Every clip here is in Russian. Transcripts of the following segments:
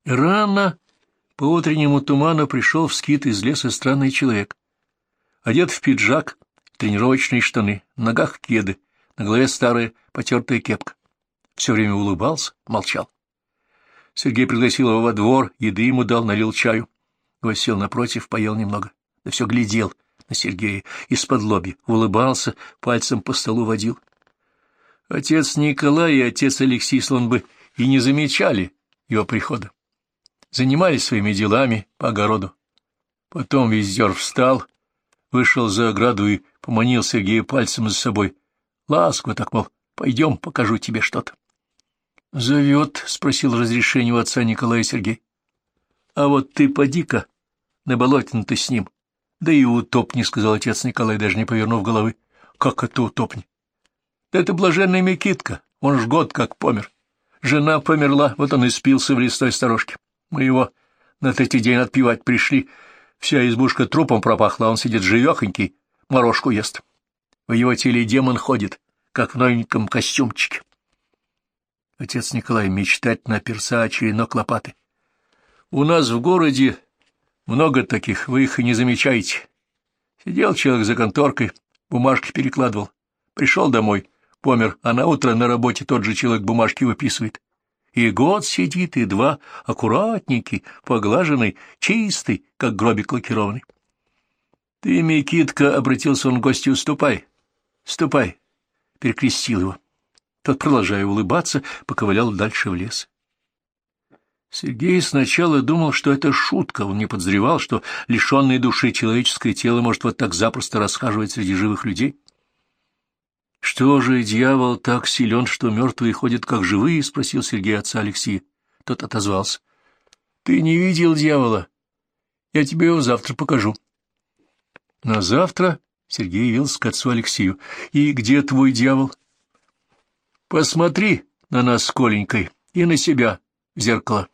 Рано по утреннему туману пришел в скит из леса странный человек. Одет в пиджак, тренировочные штаны, в ногах кеды, на голове старая потертая кепка. Все время улыбался, молчал. Сергей пригласил его во двор, еды ему дал, налил чаю. Гость сел напротив, поел немного. Да все глядел на Сергея из-под лобья, улыбался, пальцем по столу водил. Отец Николай и отец Алексей словно бы и не замечали его прихода. Занимались своими делами по огороду. Потом визитер встал, вышел за ограду и поманил Сергея пальцем за собой. Ласково так, мол, пойдем, покажу тебе что-то. — Зовет? — спросил разрешение у отца Николая Сергей. — А вот ты поди-ка на болотину-то с ним. — Да и утопни, — сказал отец Николай, даже не повернув головы. — Как это утопни? — Да это блаженный Микитка, он ж год как помер. Жена померла, вот он и спился в лесной сторожке. Мы его на третий день отпевать пришли. Вся избушка трупом пропахла, он сидит живехонький, морожку ест. В его теле демон ходит, как в новеньком костюмчике. Отец Николай мечтательно оперся о черенок лопаты. — У нас в городе много таких, вы их и не замечаете. Сидел человек за конторкой, бумажки перекладывал. Пришел домой, помер, а наутро на работе тот же человек бумажки выписывает. И год сидит, и два, аккуратненький, поглаженный, чистый, как гробик лакированный. — Ты, Микитка, — обратился он к гостю, — ступай, ступай, — перекрестил его. Тот, продолжая улыбаться, поковылял дальше в лес. Сергей сначала думал, что это шутка, он не подозревал, что лишенное души человеческое тело может вот так запросто расхаживать среди живых людей. — Что же, дьявол так силен, что мертвые ходят как живые? — спросил Сергей отца Алексея. Тот отозвался. — Ты не видел дьявола? Я тебе его завтра покажу. На завтра Сергей явился к отцу Алексею. — И где твой дьявол? — Посмотри на нас с Коленькой и на себя в зеркало.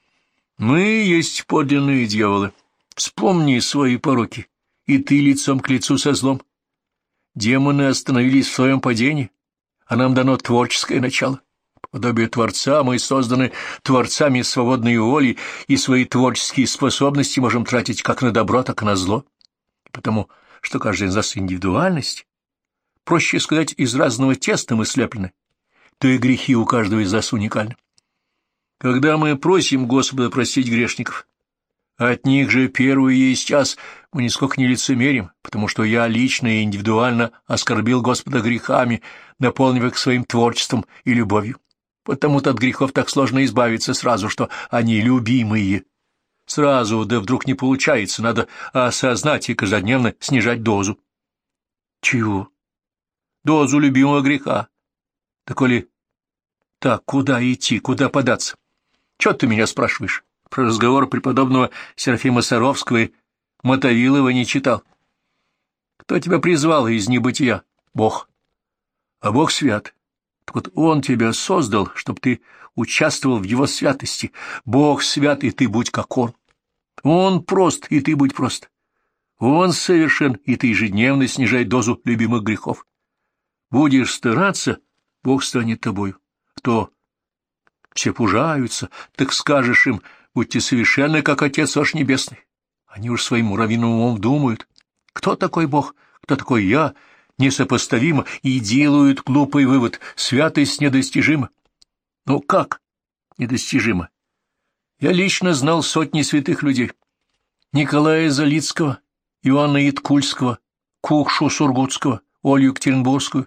Мы есть подлинные дьяволы. Вспомни свои пороки, и ты лицом к лицу со злом. Демоны остановились в своем падении, а нам дано творческое начало. По подобию Творца мы созданы творцами свободной воли, и свои творческие способности можем тратить как на добро, так и на зло. Потому что каждый из нас индивидуальность, проще сказать, из разного теста мы слеплены, то и грехи у каждого из нас уникальны. Когда мы просим Господа простить грешников, от них же первый есть час, мы нисколько не лицемерим, потому что я лично и индивидуально оскорбил Господа грехами, наполнив их своим творчеством и любовью. Потому-то от грехов так сложно избавиться сразу, что они любимые. Сразу, да вдруг не получается, надо осознать и каждодневно снижать дозу. Чего? Дозу любимого греха. Да коли так, куда идти, куда податься? Чего ты меня спрашиваешь? Про разговор преподобного Серафима Саровского и Мотовилова не читал. Кто тебя призвал из небытия? Бог. А Бог свят. Так вот Он тебя создал, чтобы ты участвовал в Его святости. Бог свят, и ты будь как Он. Он прост, и ты будь прост. Он совершен, и ты ежедневно снижай дозу любимых грехов. Будешь стараться, Бог станет тобою. Кто все пужаются, так скажешь им, будьте совершенны, как Отец ваш Небесный. Они уж своим муравьиным умом думают, кто такой Бог, кто такой я, несопоставимо, и делают глупый вывод, святость недостижима. Ну как недостижима? Я лично знал сотни святых людей. Николая Залицкого, Иоанна Иткульского, Кукшу Сургутского, Олью Екатеринбургскую.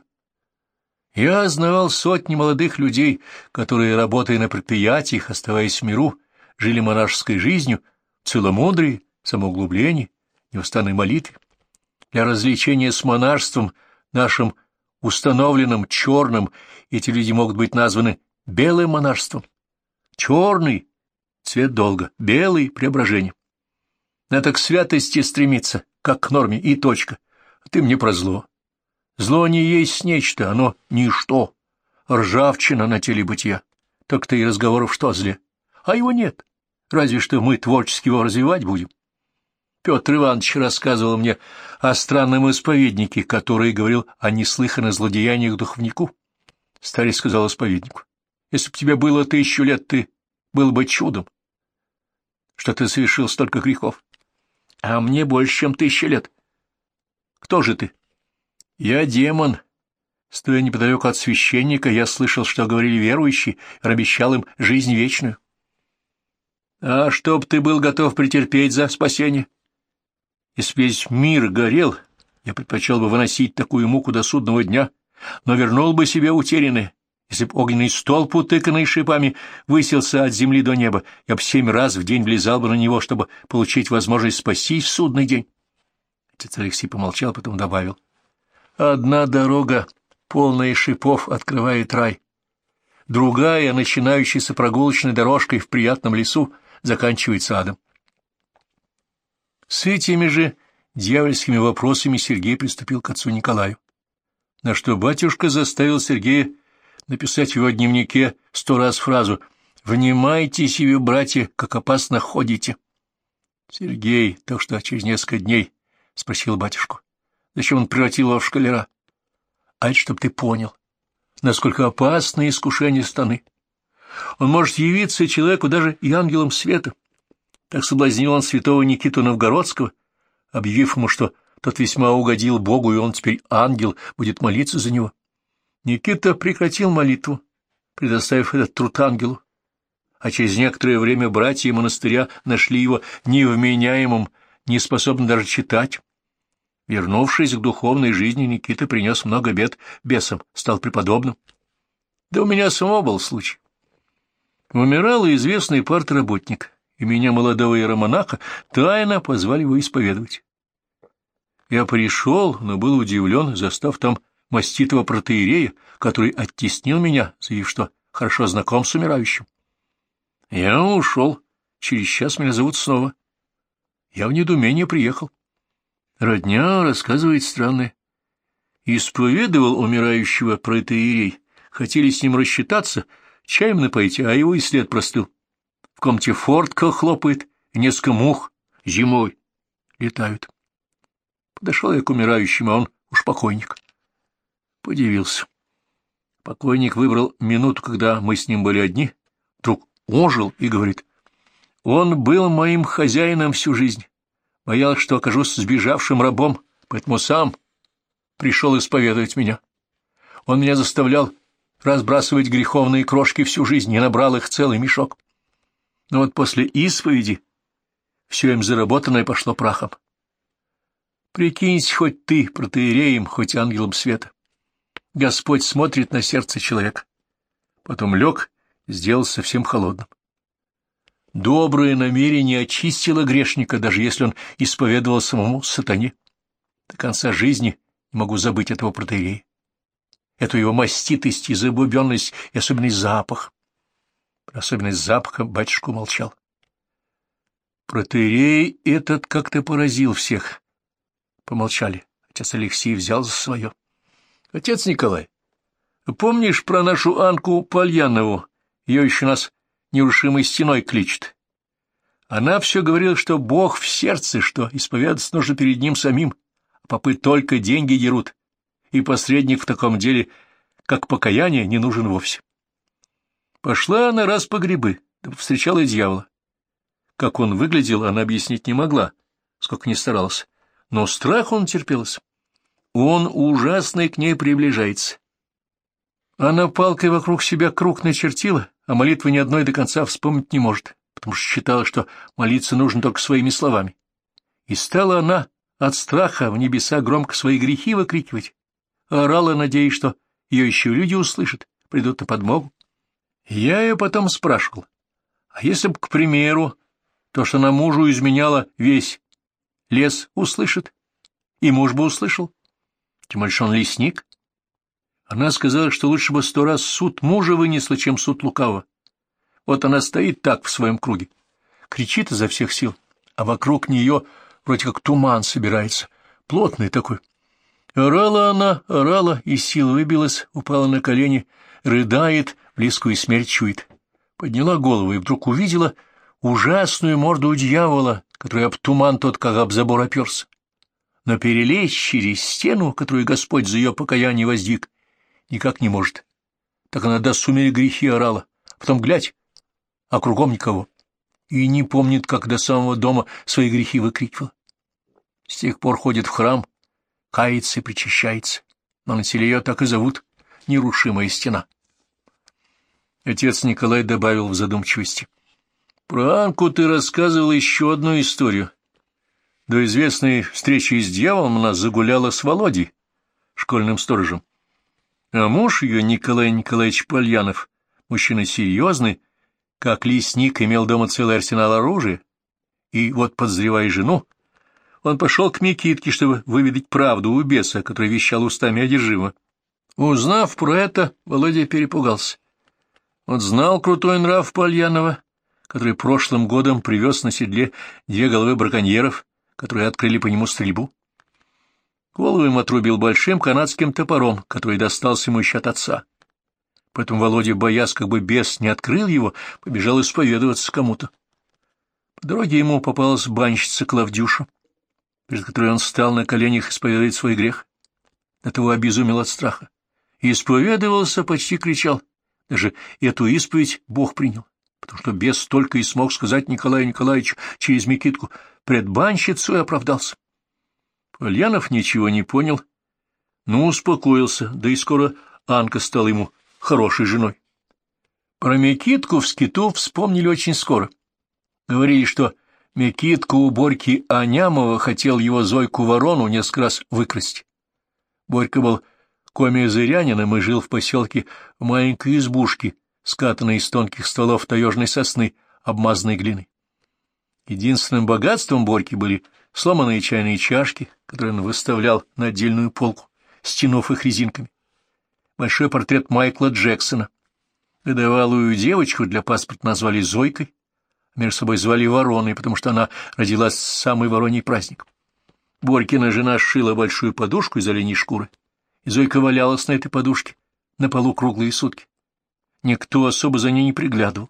Я знавал сотни молодых людей, которые, работая на предприятиях, оставаясь в миру, жили монашеской жизнью, в целомудрии, самоуглублении, неустанной молитве. Для развлечения с монашеством, нашим установленным черным, эти люди могут быть названы белым монашеством. Черный — цвет долга, белый — преображение. Надо к святости стремиться, как к норме, и точка. А ты мне про зло. Зло не есть нечто, оно ничто, ржавчина на теле бытия. Так-то и разговоров что о зле. А его нет, разве что мы творчески его развивать будем. Петр Иванович рассказывал мне о странном исповеднике, который говорил о неслыханных злодеяниях духовнику. Старец сказал исповеднику: если б тебе было 1000 лет, ты был бы чудом. что ты совершил столько грехов. А мне больше, чем 1000 лет. Кто же ты? Я демон. Стоя неподалеку от священника, я слышал, что говорили верующие, и обещал им жизнь вечную. А чтоб ты был готов претерпеть за спасение? Если весь мир горел, я предпочел бы выносить такую муку до судного дня, но вернул бы себе утерянное. Если б огненный столб, утыканный шипами, высился от земли до неба, я б 7 раз в день влезал бы на него, чтобы получить возможность спастись в судный день. Отец Алексей помолчал, потом добавил. Одна дорога, полная шипов, открывает рай. Другая, начинающаяся прогулочной дорожкой в приятном лесу, заканчивается адом. С этими же дьявольскими вопросами Сергей приступил к отцу Николаю, на что батюшка заставил Сергея написать в его дневнике 100 раз фразу «Внимайте себе, братья, как опасно ходите». Сергей, так что через несколько дней, спросил батюшку, зачем он превратил его в школяра. А это чтоб ты понял, насколько опасны искушения сатаны. Он может явиться человеку даже и ангелом света. Так соблазнил он святого Никиту Новгородского, объявив ему, что тот весьма угодил Богу, и он теперь ангел, будет молиться за него. Никита прекратил молитву, предоставив этот труд ангелу, а через некоторое время братья монастыря нашли его невменяемым, неспособным даже читать. Вернувшись к духовной жизни, Никита принес много бед бесам, стал преподобным. Да у меня самого был случай. Умирал известный партработник, и меня, молодого иеромонаха, тайно позвали его исповедовать. Я пришел, но был удивлен, застав там маститого протоиерея, который оттеснил меня, заявив, что хорошо знаком с умирающим. Я ушел, через час меня зовут снова. Я в недоумение приехал. Родня рассказывает странное. Исповедовал умирающего протоиерей, хотели с ним рассчитаться, чаем напоить, а его и след простыл. В комнате фортка хлопает, и несколько мух зимой летают. Подошел я к умирающему, а он уж покойник. Подивился. Покойник выбрал минуту, когда мы с ним были одни, вдруг ожил и говорит, «Он был моим хозяином всю жизнь, боялся, что окажусь сбежавшим рабом, поэтому сам пришел исповедовать меня. Он меня заставлял разбрасывать греховные крошки всю жизнь, и набрал их целый мешок. Но вот после исповеди все им заработанное пошло прахом. Прикинься хоть ты протоиереем, хоть ангелом света. Господь смотрит на сердце человека». Потом лег, сделался совсем холодным. Доброе намерение очистило грешника, даже если он исповедовал самому сатане. До конца жизни не могу забыть этого протоиерея. Эту его маститость и забубенность, и особенность запах. Про особенность запаха батюшка молчал. Протоиерей этот как-то поразил всех. Помолчали. Отец Алексей взял за свое. — Отец Николай, помнишь про нашу Анку Польянову? Ее еще нас нерушимой стеной кличет. Она все говорила, что Бог в сердце, что исповедаться нужно перед Ним самим, а попы только деньги дерут, и посредник в таком деле, как покаяние, не нужен вовсе. Пошла она раз по грибы, да повстречала дьявола. Как он выглядел, она объяснить не могла, сколько ни старалась, но страх он терпелся. Он ужасный к ней приближается. Она палкой вокруг себя круг начертила, а молитвы ни одной до конца вспомнить не может, потому что считала, что молиться нужно только своими словами. И стала она от страха в небеса громко свои грехи выкрикивать, орала, надеясь, что ее еще люди услышат, придут на подмогу. Я ее потом спрашивал, а если бы, к примеру, то, что она мужу изменяла, весь лес услышит, и муж бы услышал, тем больше он лесник. Она сказала, что лучше бы 100 раз суд мужа вынесла, чем суд лукавого. Вот она стоит так в своем круге, кричит изо всех сил, а вокруг нее вроде как туман собирается, плотный такой. Орала она, орала, из сил выбилась, упала на колени, рыдает, близкую смерть чует. Подняла голову и вдруг увидела ужасную морду дьявола, который об туман тот, как об забор оперся. Но перелезть через стену, которую Господь за ее покаяние воздвиг, никак не может. Так она до сумерек грехи орала. Потом глядь, а кругом никого. и не помнит, как до самого дома свои грехи выкрикивала. С тех пор ходит в храм, кается и причащается, но на селе ее так и зовут — Нерушимая стена. Отец Николай добавил в задумчивости: про Анку ты рассказывал еще одну историю. До известной встречи с дьяволом она загуляла с Володей, школьным сторожем. А муж ее, Николай Николаевич Польянов, мужчина серьезный, как лесник, имел дома целый арсенал оружия, и вот, подозревая жену, он пошел к Микитке, чтобы выведать правду у беса, который вещал устами одержимого. Узнав про это, Володя перепугался. Он знал крутой нрав Польянова, который прошлым годом привез на седле 2 головы браконьеров, которые открыли по нему стрельбу. Голову им отрубил большим канадским топором, который достался ему еще от отца. Поэтому Володя, боясь, как бы бес не открыл его, побежал исповедоваться кому-то. По дороге ему попалась банщица Клавдюша, перед которой он встал на коленях исповедовать свой грех. От его обезумел от страха. И исповедовался, почти кричал. Даже эту исповедь Бог принял, потому что бес только и смог сказать Николаю Николаевичу через Микитку: пред банщицу и оправдался. Польянов ничего не понял, но успокоился, да и скоро Анка стала ему хорошей женой. Про Микитку в скиту вспомнили очень скоро. Говорили, что Микитка у Борьки Анямова хотел его Зойку-ворону несколько раз выкрасть. Борька был комизырянином и жил в поселке в маленькой избушке, скатанной из тонких стволов таежной сосны, обмазанной глиной. Единственным богатством Борьки были сломанные чайные чашки, которые он выставлял на отдельную полку, стянув их резинками. Большой портрет Майкла Джексона. Годовалую девочку для паспорта назвали Зойкой, а между собой звали Вороной, потому что она родилась в самый вороний праздник. Борькина жена сшила большую подушку из оленей шкуры, и Зойка валялась на этой подушке на полу круглые сутки. Никто особо за ней не приглядывал.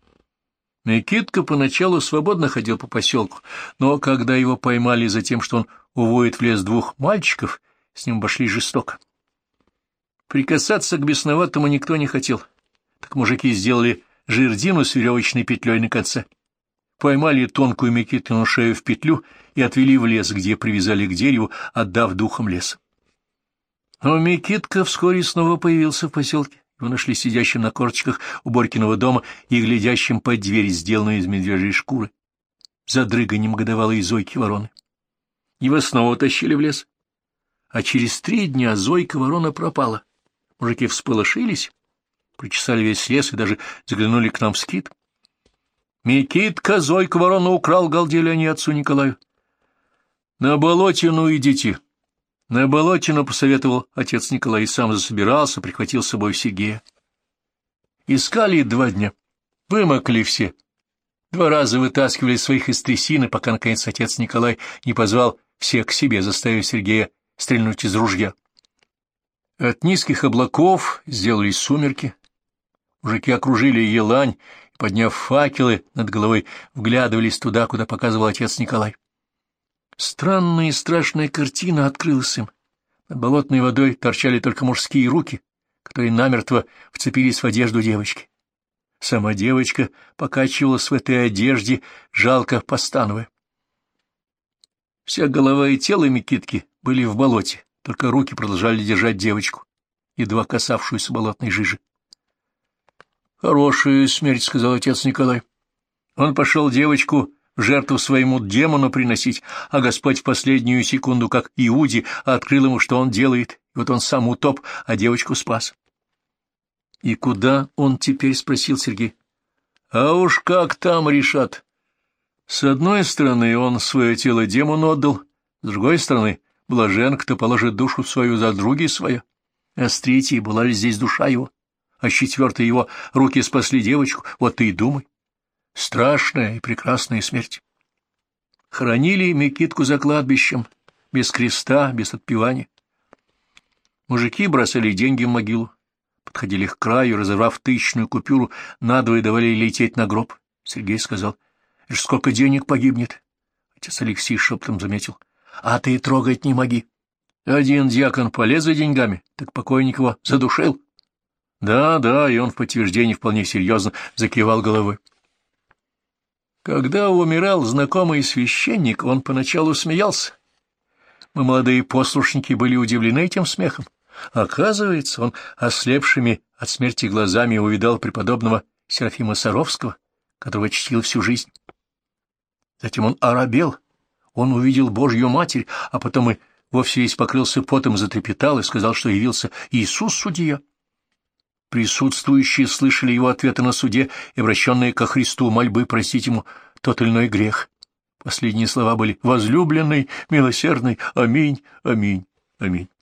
Микитка поначалу свободно ходил по поселку, но когда его поймали за тем, что он уводит в лес 2 мальчиков, с ним обошлись жестоко. Прикасаться к бесноватому никто не хотел, так мужики сделали жердину с веревочной петлей на конце. Поймали тонкую Микиткину шею в петлю и отвели в лес, где привязали к дереву, отдав духом леса. Но Микитка вскоре снова появился в поселке. Его нашли сидящим на корточках у Борькиного дома и глядящим под дверь, сделанную из медвежьей шкуры, за дрыганьем годовалой Зойки-вороны. Его снова тащили в лес. А через 3 дня Зойка-ворона пропала. Мужики всполошились, прочесали весь лес и даже заглянули к нам в скит. «Микитка Зойку-ворону украл», — галдели они отцу Николаю. «На Болотину идите». На Болотину посоветовал отец Николай и сам засобирался, прихватил с собой Сергея. Искали 2 дня. Вымокли все. 2 раза вытаскивали своих из трясины, пока, наконец, отец Николай не позвал всех к себе, заставив Сергея стрельнуть из ружья. От низких облаков сделались сумерки. Мужики окружили елань и, подняв факелы над головой, вглядывались туда, куда показывал отец Николай. Странная и страшная картина открылась им. Над болотной водой торчали только мужские руки, которые намертво вцепились в одежду девочки. Сама девочка покачивалась в этой одежде, жалко постановая. Вся голова и тело Микитки были в болоте, только руки продолжали держать девочку, едва касавшуюся болотной жижи. «Хорошая смерть», — сказал отец Николай. Он пошел девочку в жертву своему демону приносить, а Господь в последнюю секунду, как Иуде, открыл ему, что он делает, и вот он сам утоп, а девочку спас. — И куда он теперь? — спросил Сергей. — А уж как там решат. С одной стороны, он свое тело демону отдал, с другой стороны, блажен, кто положит душу свою за други свое. А с третьей, была ли здесь душа его, а с 4-й его руки спасли девочку, вот ты и думай. Страшная и прекрасная смерть. Хоронили Микитку за кладбищем, без креста, без отпевания. Мужики бросали деньги в могилу, подходили к краю, разорвав 1000-ную купюру, надвое давали лететь на гроб. Сергей сказал: — Это ж сколько денег погибнет. Отец Алексей шептом заметил: — А ты трогать не моги. Один дьякон полез за деньгами, так покойник его задушил. Да, и он в подтверждение вполне серьезно закивал головой. Когда умирал знакомый священник, он поначалу смеялся. Мы, молодые послушники, были удивлены этим смехом. Оказывается, он ослепшими от смерти глазами увидал преподобного Серафима Саровского, которого чтил всю жизнь. Затем он оробел, он увидел Божью Матерь, а потом и вовсе весь покрылся потом, затрепетал и сказал, что явился Иисус-судья. Присутствующие слышали его ответы на суде и обращенные ко Христу мольбы простить ему тот или иной грех. Последние слова были: «Возлюбленный, милосердный, аминь, аминь, аминь».